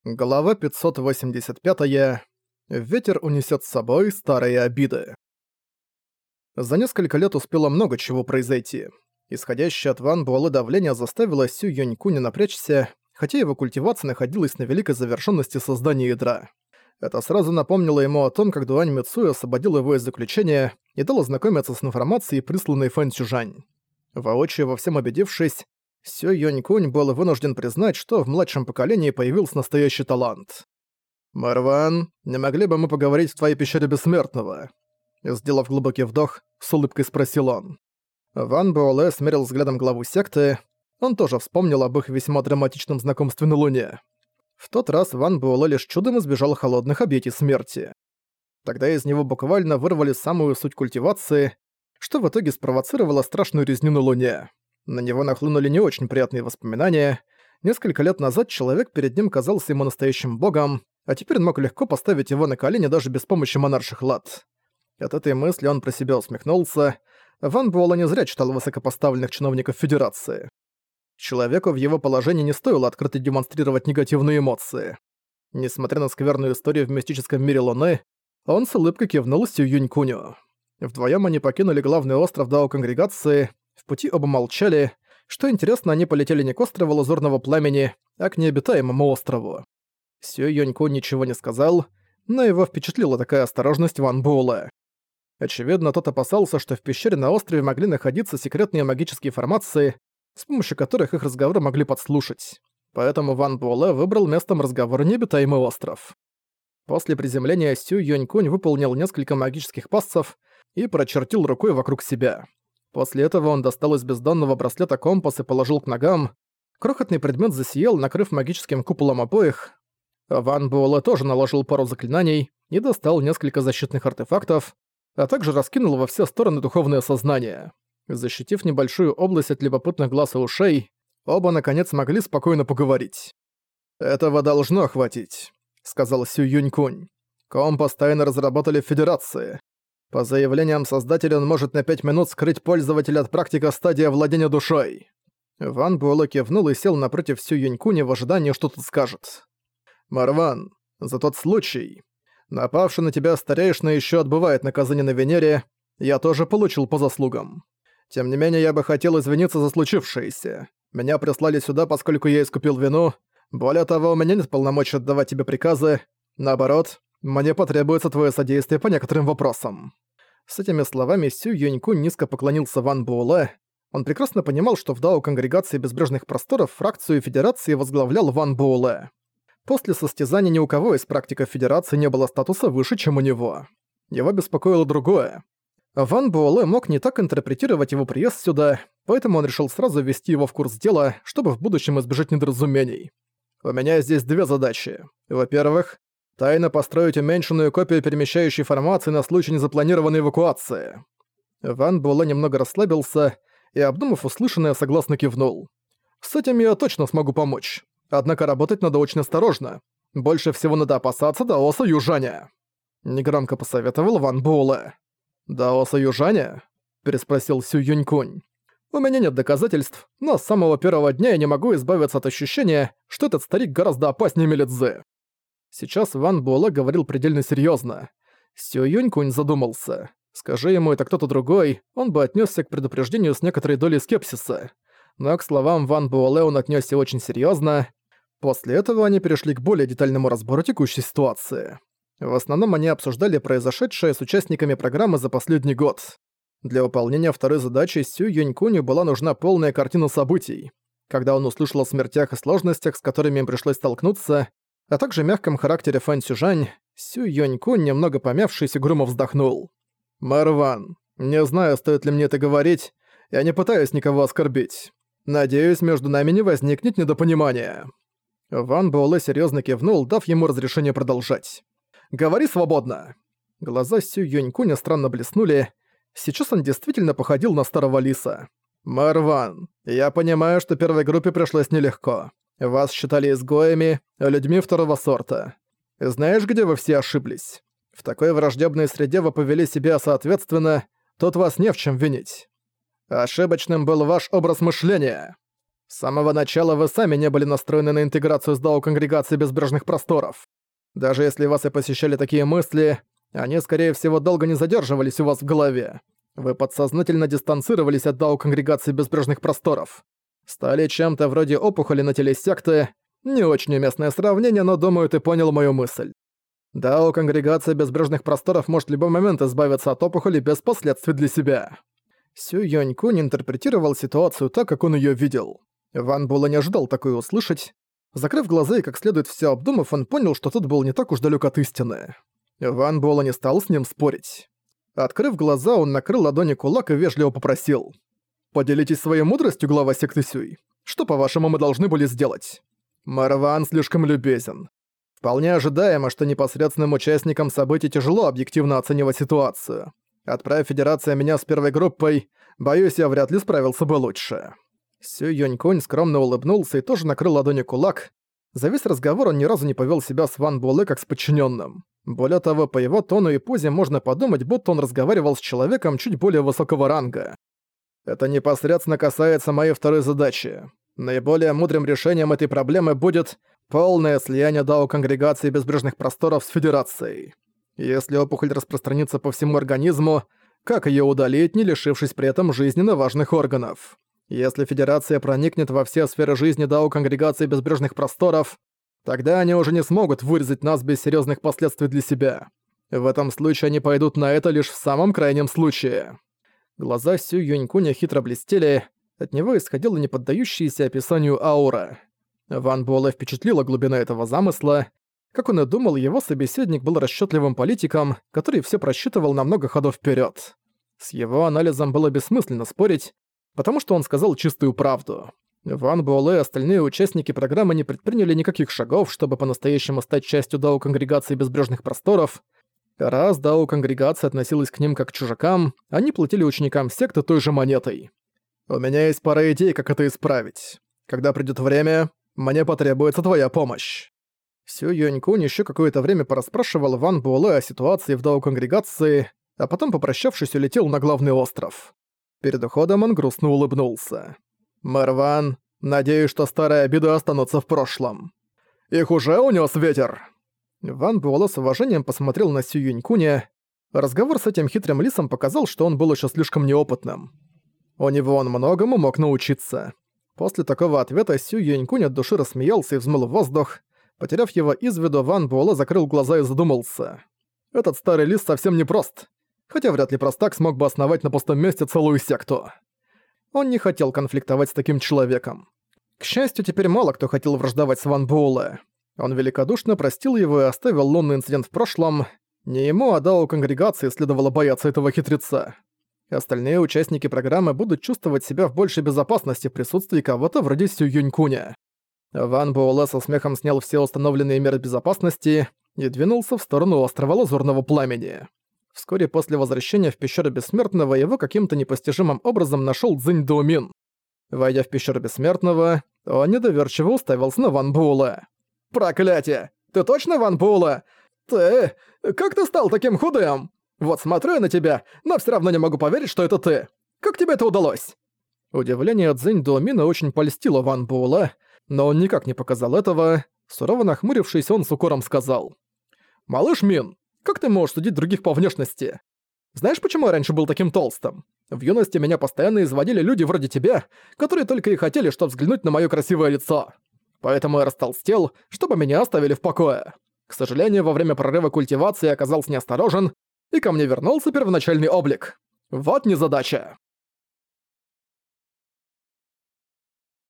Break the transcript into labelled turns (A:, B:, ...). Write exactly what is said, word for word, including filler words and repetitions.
A: Глава пятьсот восемьдесят пять. Ветер унесет с собой старые обиды. За несколько лет успело много чего произойти. Исходящее от Ван Буэлэ давление заставило Сю Юнькуня напрячься, хотя его культивация находилась на великой завершенности создания ядра. Это сразу напомнило ему о том, как Дуань Мицуэ освободил его из заключения и дал ознакомиться с информацией, присланной Фэн Цюжань. Воочию во всем убедившись, Сю Юнькунь был вынужден признать, что в младшем поколении появился настоящий талант. «Марван, не могли бы мы поговорить в твоей пещере Бессмертного?» Сделав глубокий вдох, с улыбкой спросил он. Ван Буэлэ смерил взглядом главу секты. Он тоже вспомнил об их весьма драматичном знакомстве на Луне. В тот раз Ван Буэлэ лишь чудом избежал холодных объятий смерти. Тогда из него буквально вырвали самую суть культивации, что в итоге спровоцировало страшную резню на Луне. На него нахлынули не очень приятные воспоминания. Несколько лет назад человек перед ним казался ему настоящим богом, а теперь он мог легко поставить его на колени даже без помощи монарших лад. От этой мысли он про себя усмехнулся. Ван Буэлэ не зря читал высокопоставленных чиновников Федерации. Человеку в его положении не стоило открыто демонстрировать негативные эмоции. Несмотря на скверную историю в мистическом мире Луны, он с улыбкой кивнул Сю Юнькуню. Вдвоем они покинули главный остров Дао-конгрегации. В пути оба молчали. Что интересно, они полетели не к острову Лазурного Пламени, а к необитаемому острову. Сю Юнькунь ничего не сказал, но его впечатлила такая осторожность Ван Буэлэ. Очевидно, тот опасался, что в пещере на острове могли находиться секретные магические формации, с помощью которых их разговоры могли подслушать. Поэтому Ван Буэлэ выбрал местом разговора необитаемый остров. После приземления Сю Юнькунь выполнил несколько магических пассов и прочертил рукой вокруг себя. После этого он достал из бездонного браслета компас и положил к ногам. Крохотный предмет засиял, накрыв магическим куполом обоих. Ван Буэлэ тоже наложил пару заклинаний и достал несколько защитных артефактов, а также раскинул во все стороны духовное сознание. Защитив небольшую область от любопытных глаз и ушей, оба наконец могли спокойно поговорить. «Этого должно хватить», — сказал Сю Юнькунь. «Компас тайно разработали в Федерации. По заявлениям создателя он может на пять минут скрыть пользователя от практика стадии владения душой». Ван Буэлэ кивнул и сел напротив Сю Юнькуня в ожидании, что тот скажет. «Марван, за тот случай. Напавший на тебя старейшина еще отбывает наказание на Венере, я тоже получил по заслугам. Тем не менее, я бы хотел извиниться за случившееся. Меня прислали сюда, поскольку я искупил вину. Более того, у меня нет полномочий отдавать тебе приказы. Наоборот, мне потребуется твое содействие по некоторым вопросам». С этими словами Сю Юнькунь низко поклонился Ван Буэлэ. Он прекрасно понимал, что в Дао-конгрегации Безбрежных Просторов фракцию Федерации возглавлял Ван Буэлэ. После состязания ни у кого из практиков Федерации не было статуса выше, чем у него. Его беспокоило другое. Ван Буэлэ мог не так интерпретировать его приезд сюда, поэтому он решил сразу ввести его в курс дела, чтобы в будущем избежать недоразумений. «У меня здесь две задачи. Во-первых, тайно построить уменьшенную копию перемещающей формации на случай незапланированной эвакуации». Ван Буэлэ немного расслабился и, обдумав услышанное, согласно кивнул. «С этим я точно смогу помочь. Однако работать надо очень осторожно. Больше всего надо опасаться Даоса Южаня», — негромко посоветовал Ван Буэлэ. «Даоса Южаня?» — переспросил Сю Юнькунь. «У меня нет доказательств, но с самого первого дня я не могу избавиться от ощущения, что этот старик гораздо опаснее Мелидзе». Сейчас Ван Буэлэ говорил предельно серьезно. Сю Юнькунь задумался. Скажи ему это кто-то другой, он бы отнесся к предупреждению с некоторой долей скепсиса. Но к словам Ван Буэлэ он отнесся очень серьезно. После этого они перешли к более детальному разбору текущей ситуации. В основном они обсуждали произошедшее с участниками программы за последний год. Для выполнения второй задачи Сю Юнькуню была нужна полная картина событий. Когда он услышал о смертях и сложностях, с которыми им пришлось столкнуться, а также мягком характере Фэн Цюжань, Сю Юнькунь, немного помявшись, грумо вздохнул. «Марван, не знаю, стоит ли мне это говорить, я не пытаюсь никого оскорбить. Надеюсь, между нами не возникнет недопонимания». Ван Буэлэ серьезно кивнул, дав ему разрешение продолжать. «Говори свободно!» Глаза Сю Юнькуня странно блеснули. Сейчас он действительно походил на старого лиса. «Марван, я понимаю, что первой группе пришлось нелегко. Вас считали изгоями, людьми второго сорта. Знаешь, где вы все ошиблись? В такой враждебной среде вы повели себя соответственно, тут вас не в чем винить. Ошибочным был ваш образ мышления». С самого начала вы сами не были настроены на интеграцию с Дао Конгрегации Безбрежных Просторов. Даже если вас и посещали такие мысли, они, скорее всего, долго не задерживались у вас в голове. Вы подсознательно дистанцировались от Дао Конгрегации Безбрежных Просторов. Стали чем-то вроде опухоли на теле секты. Не очень уместное сравнение, но, думаю, ты понял мою мысль. Дао Конгрегация Безбрежных Просторов может в любой момент избавиться от опухоли без последствий для себя. Сю Юнь-Кунь интерпретировал ситуацию так, как он её видел. Ван Буэлэ не ожидал такое услышать. Закрыв глаза и как следует всё обдумав, он понял, что тот был не так уж далёк от истины. Ван Буэлэ не стал с ним спорить. Открыв глаза, он накрыл ладони кулак и вежливо попросил: «Поделитесь своей мудростью, глава секты Сюй. Что, по-вашему, мы должны были сделать?» Мэр Ван слишком любезен. Вполне ожидаемо, что непосредственным участникам событий тяжело объективно оценивать ситуацию. Отправь Федерация меня с первой группой, боюсь, я вряд ли справился бы лучше. Сю Юнь-Кунь скромно улыбнулся и тоже накрыл ладони кулак. За весь разговор он ни разу не повел себя с Ван Буэлэ как с подчиненным. Более того, по его тону и позе можно подумать, будто он разговаривал с человеком чуть более высокого ранга. Это непосредственно касается моей второй задачи. Наиболее мудрым решением этой проблемы будет полное слияние Дао Конгрегации Безбрежных Просторов с Федерацией. Если опухоль распространится по всему организму, как её удалить, не лишившись при этом жизненно важных органов? Если Федерация проникнет во все сферы жизни Дао Конгрегации Безбрежных Просторов, тогда они уже не смогут вырезать нас без серьёзных последствий для себя. В этом случае они пойдут на это лишь в самом крайнем случае. Глаза Сю Юнь-Куня хитро блестели, от него исходила неподдающаяся описанию аура. Ван Буэлэ впечатлила глубина этого замысла. Как он и думал, его собеседник был расчётливым политиком, который всё просчитывал на много ходов вперёд. С его анализом было бессмысленно спорить, потому что он сказал чистую правду. Ван Буэлэ и остальные участники программы не предприняли никаких шагов, чтобы по-настоящему стать частью Дао Конгрегации Безбрежных Просторов. Раз Дао Конгрегация относилась к ним как к чужакам, они платили ученикам секты той же монетой. У меня есть пара идей, как это исправить. Когда придёт время, мне потребуется твоя помощь. Сю Юнь-Кунь ещё какое-то время порасспрашивал Ван Буэлэ о ситуации в Дао Конгрегации, а потом, попрощавшись, улетел на главный остров. Перед уходом он грустно улыбнулся. «Мэр Ван, надеюсь, что старые обиды останутся в прошлом. Их уже унёс ветер!» Ван Буэлэ с уважением посмотрел на Сю Юнь-Куня. Разговор с этим хитрым лисом показал, что он был ещё слишком неопытным. У него он многому мог научиться. После такого ответа Сю Юнь-Кунь от души рассмеялся и взмыл в воздух. Потеряв его из виду, Ван Буэлэ закрыл глаза и задумался. Этот старый лис совсем непрост. Хотя вряд ли простак смог бы основать на пустом месте целую секту. Он не хотел конфликтовать с таким человеком. К счастью, теперь мало кто хотел враждовать с Ван Буэлэ. Он великодушно простил его и оставил лунный инцидент в прошлом. Не ему, а Дао Конгрегации следовало бояться этого хитреца. Остальные участники программы будут чувствовать себя в большей безопасности в присутствии кого-то вроде Сю Юнь-Куня. Ван Буэлэ со смехом снял все установленные меры безопасности и двинулся в сторону острова Лазурного Пламени. Вскоре после возвращения в пещеру Бессмертного его каким-то непостижимым образом нашёл Цзинь Доумин. Войдя в пещеру Бессмертного, он недоверчиво уставился на Ван Буэлэ. «Проклятие! Ты точно Ван Буэлэ? Ты... Как ты стал таким худым? Вот смотрю я на тебя, но всё равно не могу поверить, что это ты. Как тебе это удалось?» Удивление от Цзинь Доумина очень польстило Ван Буэлэ, но он никак не показал этого. Сурово нахмурившись, он с укором сказал: «Малыш Мин, как ты можешь судить других по внешности? Знаешь, почему я раньше был таким толстым? В юности меня постоянно изводили люди вроде тебя, которые только и хотели, чтобы взглянуть на моё красивое лицо. Поэтому я растолстел, чтобы меня оставили в покое. К сожалению, во время прорыва культивации я оказался неосторожен, и ко мне вернулся первоначальный облик. Вот незадача».